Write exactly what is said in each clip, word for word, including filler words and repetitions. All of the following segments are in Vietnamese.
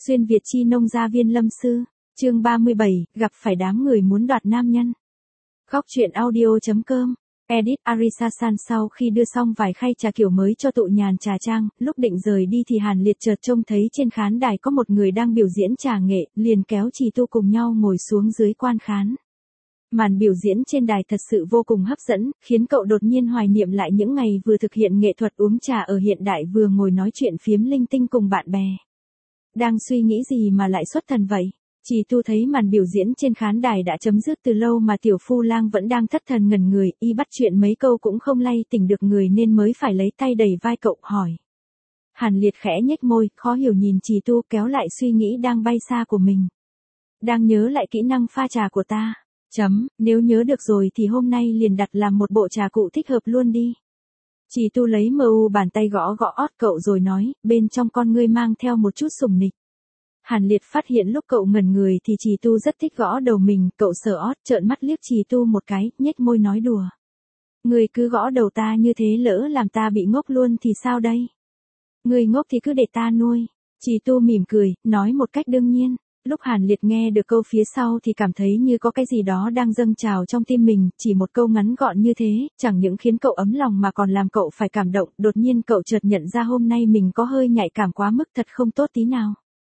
Xuyên Việt chi nông gia viên lâm sư, chương ba mươi bảy, gặp phải đám người muốn đoạt nam nhân. Góc truyện audio.com, edit Arisa San. Sau khi đưa xong vài khay trà kiểu mới cho tụ nhàn trà trang, lúc định rời đi thì Hàn Liệt chợt trông thấy trên khán đài có một người đang biểu diễn trà nghệ, liền kéo Trì Tu cùng nhau ngồi xuống dưới quan khán. Màn biểu diễn trên đài thật sự vô cùng hấp dẫn, khiến cậu đột nhiên hoài niệm lại những ngày vừa thực hiện nghệ thuật uống trà ở hiện đại, vừa ngồi nói chuyện phiếm linh tinh cùng bạn bè. Đang suy nghĩ gì mà lại xuất thần vậy? Trì Tu thấy màn biểu diễn trên khán đài đã chấm dứt từ lâu mà Tiểu Phu Lang vẫn đang thất thần ngẩn người, y bắt chuyện mấy câu cũng không lay tỉnh được người nên mới phải lấy tay đẩy vai cậu hỏi. Hàn Liệt khẽ nhếch môi, khó hiểu nhìn Trì Tu, kéo lại suy nghĩ đang bay xa của mình. Đang nhớ lại kỹ năng pha trà của ta. Chấm, nếu nhớ được rồi thì hôm nay liền đặt làm một bộ trà cụ thích hợp luôn đi. Trì Tu lấy mờ u bàn tay gõ gõ ót cậu rồi nói, bên trong con ngươi mang theo một chút sủng nịch. Hàn Liệt phát hiện lúc cậu ngẩn người thì Trì Tu rất thích gõ đầu mình, cậu sờ ót trợn mắt liếc Trì Tu một cái, nhếch môi nói đùa. Ngươi cứ gõ đầu ta như thế lỡ làm ta bị ngốc luôn thì sao đây? Ngươi ngốc thì cứ để ta nuôi. Trì Tu mỉm cười, nói một cách đương nhiên. Lúc Hàn Liệt nghe được câu phía sau thì cảm thấy như có cái gì đó đang dâng trào trong tim mình, chỉ một câu ngắn gọn như thế, chẳng những khiến cậu ấm lòng mà còn làm cậu phải cảm động, đột nhiên cậu chợt nhận ra hôm nay mình có hơi nhạy cảm quá mức, thật không tốt tí nào.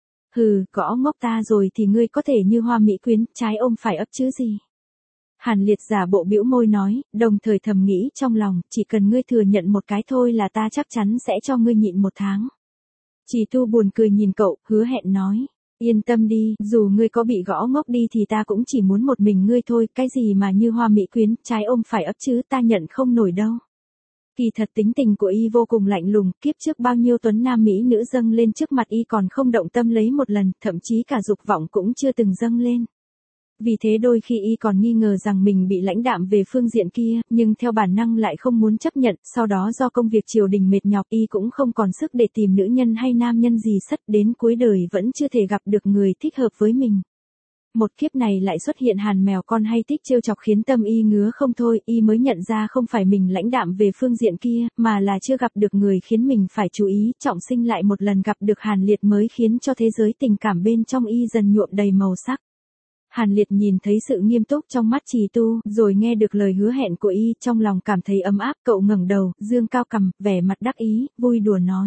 Hừ, gõ ngốc ta rồi thì ngươi có thể như hoa mỹ quyến, trái ôm phải ấp chứ gì. Hàn Liệt giả bộ bĩu môi nói, đồng thời thầm nghĩ trong lòng, chỉ cần ngươi thừa nhận một cái thôi là ta chắc chắn sẽ cho ngươi nhịn một tháng. Trì Tu buồn cười nhìn cậu, hứa hẹn nói. Yên tâm đi, dù ngươi có bị gõ ngốc đi thì ta cũng chỉ muốn một mình ngươi thôi, cái gì mà như hoa mỹ quyến, trái ôm phải ấp chứ, ta nhận không nổi đâu. Kỳ thật tính tình của y vô cùng lạnh lùng, kiếp trước bao nhiêu tuấn nam mỹ nữ dâng lên trước mặt y còn không động tâm lấy một lần, thậm chí cả dục vọng cũng chưa từng dâng lên. Vì thế đôi khi y còn nghi ngờ rằng mình bị lãnh đạm về phương diện kia, nhưng theo bản năng lại không muốn chấp nhận, sau đó do công việc triều đình mệt nhọc y cũng không còn sức để tìm nữ nhân hay nam nhân gì sất, đến cuối đời vẫn chưa thể gặp được người thích hợp với mình. Một kiếp này lại xuất hiện Hàn mèo con hay thích trêu chọc khiến tâm y ngứa không thôi, y mới nhận ra không phải mình lãnh đạm về phương diện kia, mà là chưa gặp được người khiến mình phải chú ý, trọng sinh lại một lần gặp được Hàn Liệt mới khiến cho thế giới tình cảm bên trong y dần nhuộm đầy màu sắc. Hàn Liệt nhìn thấy sự nghiêm túc trong mắt Trì Tu, rồi nghe được lời hứa hẹn của y, trong lòng cảm thấy ấm áp, cậu ngẩng đầu, dương cao cằm, vẻ mặt đắc ý, vui đùa nói.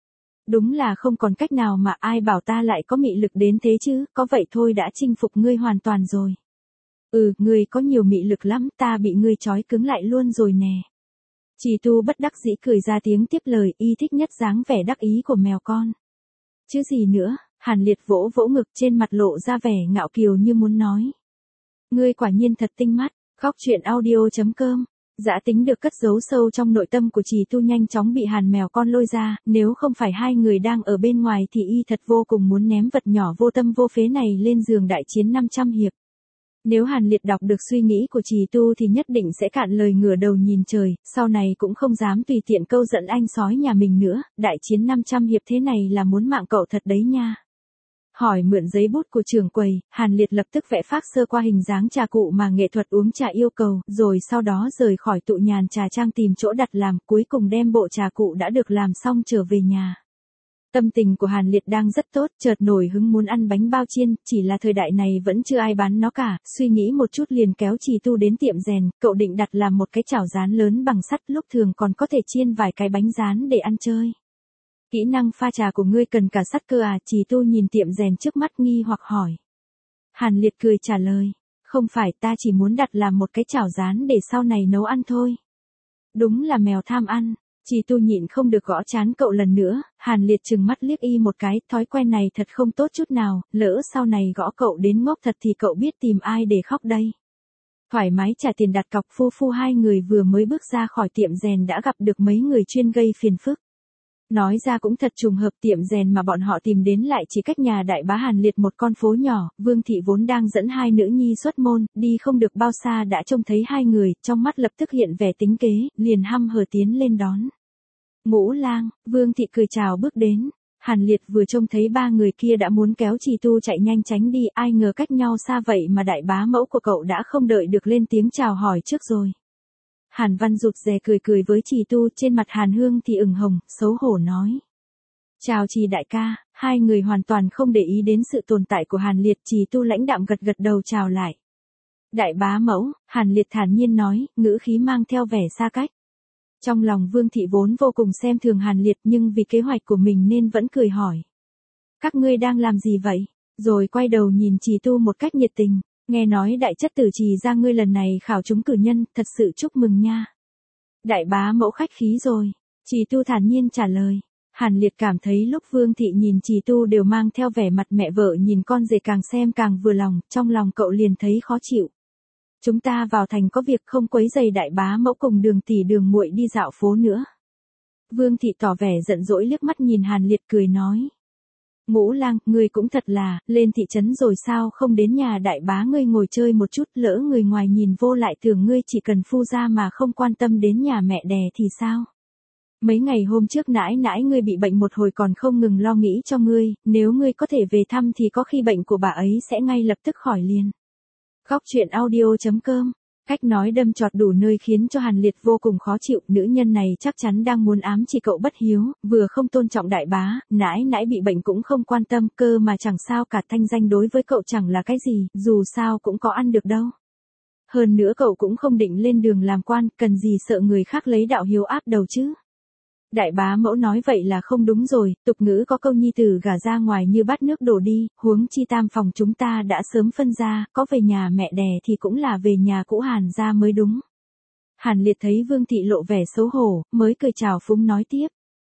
Đúng là không còn cách nào mà, ai bảo ta lại có mị lực đến thế chứ, có vậy thôi đã chinh phục ngươi hoàn toàn rồi. Ừ, ngươi có nhiều mị lực lắm, ta bị ngươi trói cứng lại luôn rồi nè. Trì Tu bất đắc dĩ cười ra tiếng tiếp lời, y thích nhất dáng vẻ đắc ý của mèo con. Chứ gì nữa. Hàn Liệt vỗ vỗ ngực, trên mặt lộ ra vẻ ngạo kiều như muốn nói. Ngươi quả nhiên thật tinh mắt. Góc truyện audio.com. Dã tính được cất giấu sâu trong nội tâm của Trì Tu nhanh chóng bị Hàn mèo con lôi ra, nếu không phải hai người đang ở bên ngoài thì y thật vô cùng muốn ném vật nhỏ vô tâm vô phế này lên giường đại chiến năm trăm hiệp. Nếu Hàn Liệt đọc được suy nghĩ của Trì Tu thì nhất định sẽ cạn lời ngửa đầu nhìn trời, sau này cũng không dám tùy tiện câu giận anh sói nhà mình nữa, đại chiến năm trăm hiệp thế này là muốn mạng cậu thật đấy nha. Hỏi mượn giấy bút của trưởng quầy, Hàn Liệt lập tức vẽ phác sơ qua hình dáng trà cụ mà nghệ thuật uống trà yêu cầu, rồi sau đó rời khỏi tụ nhàn trà trang tìm chỗ đặt làm, cuối cùng đem bộ trà cụ đã được làm xong trở về nhà. Tâm tình của Hàn Liệt đang rất tốt, chợt nổi hứng muốn ăn bánh bao chiên, chỉ là thời đại này vẫn chưa ai bán nó cả, suy nghĩ một chút liền kéo Trì Tu đến tiệm rèn, cậu định đặt làm một cái chảo rán lớn bằng sắt, lúc thường còn có thể chiên vài cái bánh rán để ăn chơi. Kỹ năng pha trà của ngươi cần cả sắt cơ à? Trì Tu nhìn tiệm rèn trước mắt nghi hoặc hỏi. Hàn Liệt cười trả lời, không phải, ta chỉ muốn đặt làm một cái chảo rán để sau này nấu ăn thôi. Đúng là mèo tham ăn. Trì Tu nhịn không được gõ trán cậu lần nữa, Hàn Liệt trừng mắt liếc y một cái, thói quen này thật không tốt chút nào, lỡ sau này gõ cậu đến ngốc thật thì cậu biết tìm ai để khóc đây. Thoải mái trả tiền đặt cọc, phu phu hai người vừa mới bước ra khỏi tiệm rèn đã gặp được mấy người chuyên gây phiền phức. Nói ra cũng thật trùng hợp, tiệm rèn mà bọn họ tìm đến lại chỉ cách nhà đại bá Hàn Liệt một con phố nhỏ, Vương Thị vốn đang dẫn hai nữ nhi xuất môn, đi không được bao xa đã trông thấy hai người, trong mắt lập tức hiện vẻ tính kế, liền hăm hở tiến lên đón. Ngũ Lang, Vương Thị cười chào bước đến, Hàn Liệt vừa trông thấy ba người kia đã muốn kéo Trì Tu chạy nhanh tránh đi, ai ngờ cách nhau xa vậy mà đại bá mẫu của cậu đã không đợi được lên tiếng chào hỏi trước rồi. Hàn Văn rụt rè cười cười với Trì Tu, trên mặt Hàn Hương thì ửng hồng, xấu hổ nói. Chào Trì đại ca, hai người hoàn toàn không để ý đến sự tồn tại của Hàn Liệt, Trì Tu lãnh đạm gật gật đầu chào lại. Đại bá mẫu, Hàn Liệt thản nhiên nói, ngữ khí mang theo vẻ xa cách. Trong lòng Vương thị vốn vô cùng xem thường Hàn Liệt nhưng vì kế hoạch của mình nên vẫn cười hỏi. Các ngươi đang làm gì vậy? Rồi quay đầu nhìn Trì Tu một cách nhiệt tình, nghe nói đại chất tử Trì ra ngươi lần này khảo trúng cử nhân, thật sự chúc mừng nha. Đại bá mẫu khách khí rồi, Trì Tu thản nhiên trả lời. Hàn Liệt cảm thấy lúc Vương thị nhìn Trì Tu đều mang theo vẻ mặt mẹ vợ nhìn con rể càng xem càng vừa lòng, trong lòng cậu liền thấy khó chịu. Chúng ta vào thành có việc không quấy rầy đại bá mẫu cùng Đường tỷ Đường muội đi dạo phố nữa. Vương thị tỏ vẻ giận dỗi liếc mắt nhìn Hàn Liệt cười nói. Ngũ Lang, ngươi cũng thật là, lên thị trấn rồi sao không đến nhà đại bá ngươi ngồi chơi một chút, lỡ người ngoài nhìn vô lại tưởng ngươi chỉ cần phu ra mà không quan tâm đến nhà mẹ đẻ thì sao? Mấy ngày hôm trước nãi nãi ngươi bị bệnh một hồi còn không ngừng lo nghĩ cho ngươi, nếu ngươi có thể về thăm thì có khi bệnh của bà ấy sẽ ngay lập tức khỏi liền. Góc truyện audio chấm com. Cách nói đâm chọt đủ nơi khiến cho Hàn Liệt vô cùng khó chịu, nữ nhân này chắc chắn đang muốn ám chỉ cậu bất hiếu, vừa không tôn trọng đại bá, nãi nãi bị bệnh cũng không quan tâm, cơ mà chẳng sao cả, thanh danh đối với cậu chẳng là cái gì, dù sao cũng có ăn được đâu. Hơn nữa cậu cũng không định lên đường làm quan, cần gì sợ người khác lấy đạo hiếu áp đầu chứ. Đại bá mẫu nói vậy là không đúng rồi, tục ngữ có câu nhi tử gả ra ngoài như bát nước đổ đi, huống chi tam phòng chúng ta đã sớm phân ra, có về nhà mẹ đẻ thì cũng là về nhà cũ Hàn gia mới đúng. Hàn Liệt thấy Vương thị lộ vẻ xấu hổ, mới cười chào phúng nói tiếp.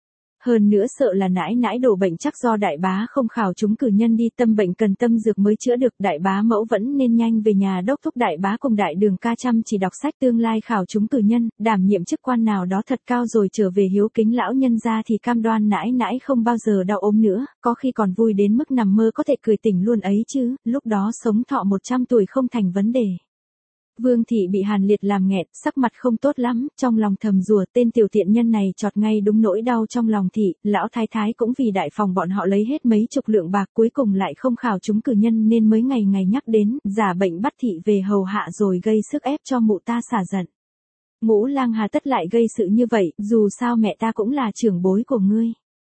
Hơn nữa sợ là nãi nãi đổ bệnh chắc do đại bá không khảo chúng cử nhân đi, tâm bệnh cần tâm dược mới chữa được, đại bá mẫu vẫn nên nhanh về nhà đốc thúc đại bá cùng đại Đường ca chăm chỉ đọc sách, tương lai khảo chúng cử nhân, đảm nhiệm chức quan nào đó thật cao rồi trở về hiếu kính lão nhân gia thì cam đoan nãi nãi không bao giờ đau ốm nữa, có khi còn vui đến mức nằm mơ có thể cười tỉnh luôn ấy chứ, lúc đó sống thọ một trăm tuổi không thành vấn đề. Vương thị bị Hàn Liệt làm nghẹt, sắc mặt không tốt lắm, trong lòng thầm rủa tên tiểu tiện nhân này chọt ngay đúng nỗi đau trong lòng thị, lão thái thái cũng vì đại phòng bọn họ lấy hết mấy chục lượng bạc cuối cùng lại không khảo chúng cử nhân nên mới ngày ngày nhắc đến, giả bệnh bắt thị về hầu hạ rồi gây sức ép cho mụ ta xả giận. Ngũ Lang hà tất lại gây sự như vậy, dù sao mẹ ta cũng là trưởng bối của ngươi.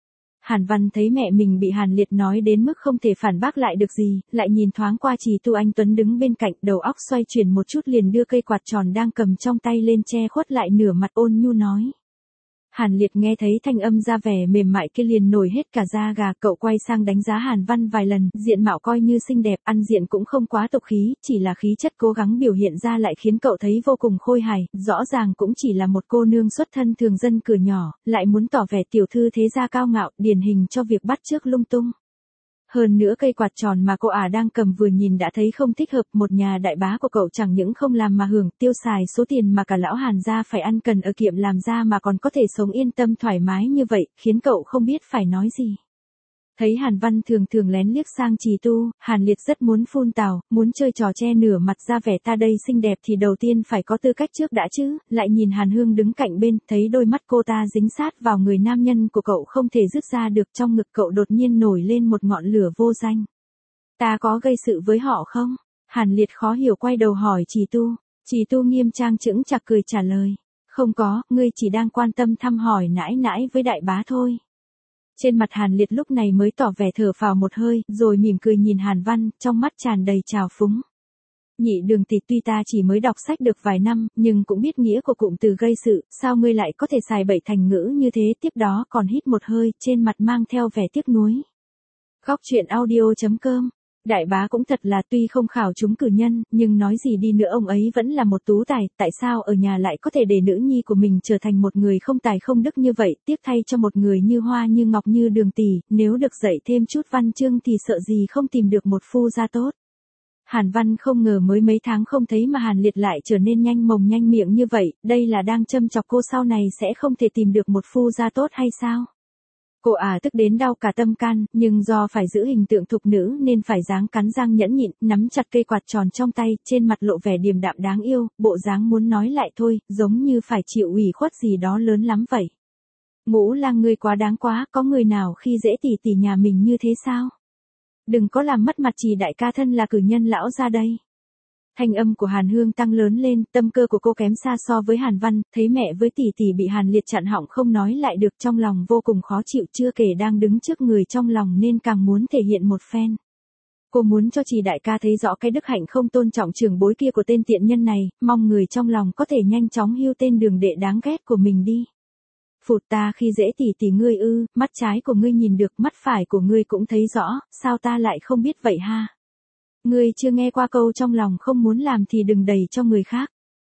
Hàn Văn thấy mẹ mình bị Hàn Liệt nói đến mức không thể phản bác lại được gì, lại nhìn thoáng qua Trì Tu anh Tuấn đứng bên cạnh, đầu óc xoay chuyển một chút liền đưa cây quạt tròn đang cầm trong tay lên che khuất lại nửa mặt, ôn nhu nói. Hàn Liệt nghe thấy thanh âm ra vẻ mềm mại kia liền nổi hết cả da gà, cậu quay sang đánh giá Hàn Văn vài lần, diện mạo coi như xinh đẹp, ăn diện cũng không quá tục khí, chỉ là khí chất cố gắng biểu hiện ra lại khiến cậu thấy vô cùng khôi hài, rõ ràng cũng chỉ là một cô nương xuất thân thường dân cửa nhỏ, lại muốn tỏ vẻ tiểu thư thế gia cao ngạo, điển hình cho việc bắt chước lung tung. Hơn nữa cây quạt tròn mà cô ả đang cầm vừa nhìn đã thấy không thích hợp, một nhà đại bá của cậu chẳng những không làm mà hưởng, tiêu xài số tiền mà cả lão Hàn gia phải ăn cần ở kiệm làm ra mà còn có thể sống yên tâm thoải mái như vậy, khiến cậu không biết phải nói gì. Thấy Hàn Văn thường thường lén liếc sang Trì Tu, Hàn Liệt rất muốn phun tào, muốn chơi trò che nửa mặt ra vẻ ta đây xinh đẹp thì đầu tiên phải có tư cách trước đã chứ, lại nhìn Hàn Hương đứng cạnh bên, thấy đôi mắt cô ta dính sát vào người nam nhân của cậu không thể dứt ra được, trong ngực cậu đột nhiên nổi lên một ngọn lửa vô danh. Ta có gây sự với họ không? Hàn Liệt khó hiểu quay đầu hỏi Trì Tu, Trì Tu nghiêm trang chững chạc cười trả lời, không có, ngươi chỉ đang quan tâm thăm hỏi nãi nãi với đại bá thôi. Trên mặt Hàn Liệt lúc này mới tỏ vẻ thở phào một hơi, rồi mỉm cười nhìn Hàn Văn, trong mắt tràn đầy trào phúng. Nhị Đường tỷ, tuy ta chỉ mới đọc sách được vài năm, nhưng cũng biết nghĩa của cụm từ gây sự, sao ngươi lại có thể xài bậy thành ngữ như thế, tiếp đó còn hít một hơi, trên mặt mang theo vẻ tiếc nuối. Góc truyện audio chấm com. Đại bá cũng thật là tuy không khảo chúng cử nhân, nhưng nói gì đi nữa ông ấy vẫn là một tú tài, tại sao ở nhà lại có thể để nữ nhi của mình trở thành một người không tài không đức như vậy, tiếc thay cho một người như hoa như ngọc như Đường tỷ, nếu được dạy thêm chút văn chương thì sợ gì không tìm được một phu gia tốt. Hàn Văn không ngờ mới mấy tháng không thấy mà Hàn Liệt lại trở nên nhanh mồm nhanh miệng như vậy, đây là đang châm chọc cô sau này sẽ không thể tìm được một phu gia tốt hay sao? Cô ả tức đến đau cả tâm can, nhưng do phải giữ hình tượng thục nữ nên phải dáng cắn răng nhẫn nhịn, nắm chặt cây quạt tròn trong tay, trên mặt lộ vẻ điềm đạm đáng yêu, bộ dáng muốn nói lại thôi, giống như phải chịu ủy khuất gì đó lớn lắm vậy. Ngũ Lang ngươi quá đáng quá, có người nào khi dễ tỷ tỷ nhà mình như thế sao? Đừng có làm mất mặt Trì đại ca thân là cử nhân lão ra đây. Thanh âm của Hàn Hương tăng lớn lên, tâm cơ của cô kém xa so với Hàn Văn, thấy mẹ với tỷ tỷ bị Hàn Liệt chặn họng không nói lại được, trong lòng vô cùng khó chịu, chưa kể đang đứng trước người trong lòng nên càng muốn thể hiện một phen. Cô muốn cho Trì đại ca thấy rõ cái đức hạnh không tôn trọng trưởng bối kia của tên tiện nhân này, mong người trong lòng có thể nhanh chóng hưu tên đường đệ đáng ghét của mình đi. Phụt, ta khi dễ tỷ tỷ ngươi ư, mắt trái của ngươi nhìn được, mắt phải của ngươi cũng thấy rõ, sao ta lại không biết vậy ha? Ngươi chưa nghe qua câu trong lòng không muốn làm thì đừng đẩy cho người khác.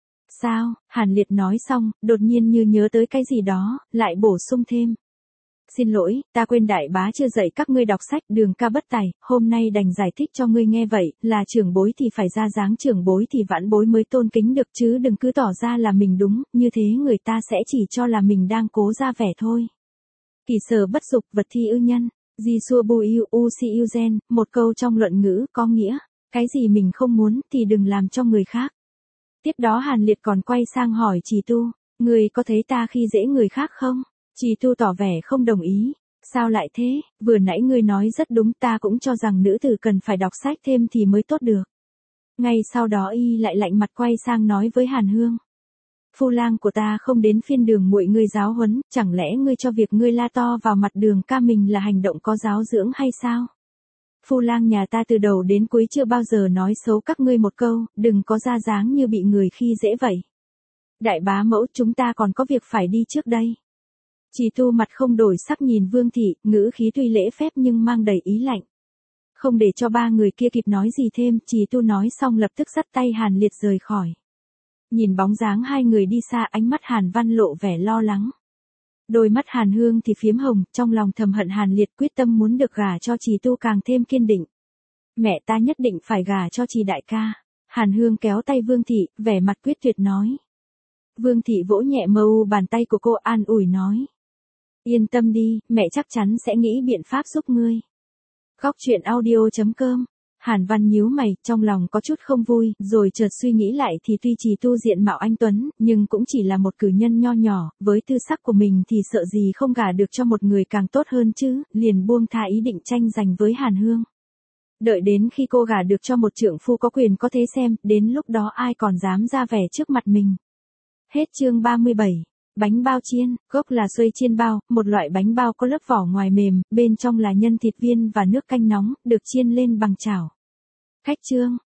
Sao? Hàn Liệt nói xong, đột nhiên như nhớ tới cái gì đó, lại bổ sung thêm. Xin lỗi, ta quên đại bá chưa dạy các ngươi đọc sách, Đường ca bất tài, hôm nay đành giải thích cho ngươi nghe vậy, là trưởng bối thì phải ra dáng trưởng bối thì vãn bối mới tôn kính được chứ đừng cứ tỏ ra là mình đúng, như thế người ta sẽ chỉ cho là mình đang cố ra vẻ thôi. Kỳ sở bất dục, vật thi ư nhân, di xua bu yêu u si yêu gen, một câu trong luận ngữ có nghĩa, cái gì mình không muốn thì đừng làm cho người khác. Tiếp đó Hàn Liệt còn quay sang hỏi Trì Tu, ngươi có thấy ta khi dễ người khác không? Trì Tu tỏ vẻ không đồng ý. Sao lại thế, vừa nãy ngươi nói rất đúng, ta cũng cho rằng nữ tử cần phải đọc sách thêm thì mới tốt được. Ngay sau đó y lại lạnh mặt quay sang nói với Hàn Hương. Phu lang của ta không đến phiên Đường muội ngươi giáo huấn, chẳng lẽ ngươi cho việc ngươi la to vào mặt Đường ca mình là hành động có giáo dưỡng hay sao? Phu lang nhà ta từ đầu đến cuối chưa bao giờ nói xấu các ngươi một câu, đừng có ra dáng như bị người khi dễ vậy. Đại bá mẫu, chúng ta còn có việc phải đi trước đây. Trì Tu mặt không đổi sắc nhìn Vương Thị, ngữ khí tuy lễ phép nhưng mang đầy ý lạnh. Không để cho ba người kia kịp nói gì thêm, Trì Tu nói xong lập tức dắt tay Hàn Liệt rời khỏi. Nhìn bóng dáng hai người đi xa, ánh mắt Hàn Văn lộ vẻ lo lắng. Đôi mắt Hàn Hương thì phiếm hồng, trong lòng thầm hận Hàn Liệt, quyết tâm muốn được gả cho Trì Tu càng thêm kiên định. Mẹ ta nhất định phải gả cho Trì đại ca. Hàn Hương kéo tay Vương Thị, vẻ mặt quyết tuyệt nói. Vương Thị vỗ nhẹ mờ u bàn tay của cô, an ủi nói. Yên tâm đi, mẹ chắc chắn sẽ nghĩ biện pháp giúp ngươi. Góc truyện audio chấm com. Hàn Văn nhíu mày, trong lòng có chút không vui, rồi chợt suy nghĩ lại thì tuy Trì Tu diện mạo anh tuấn, nhưng cũng chỉ là một cử nhân nho nhỏ, với tư sắc của mình thì sợ gì không gả được cho một người càng tốt hơn chứ, liền buông tha ý định tranh giành với Hàn Hương. Đợi đến khi cô gả được cho một trượng phu có quyền có thế xem, đến lúc đó ai còn dám ra vẻ trước mặt mình. Hết chương ba mươi bảy. Bánh bao chiên, gốc là xuây chiên bao, một loại bánh bao có lớp vỏ ngoài mềm, bên trong là nhân thịt viên và nước canh nóng, được chiên lên bằng chảo. Khách chương,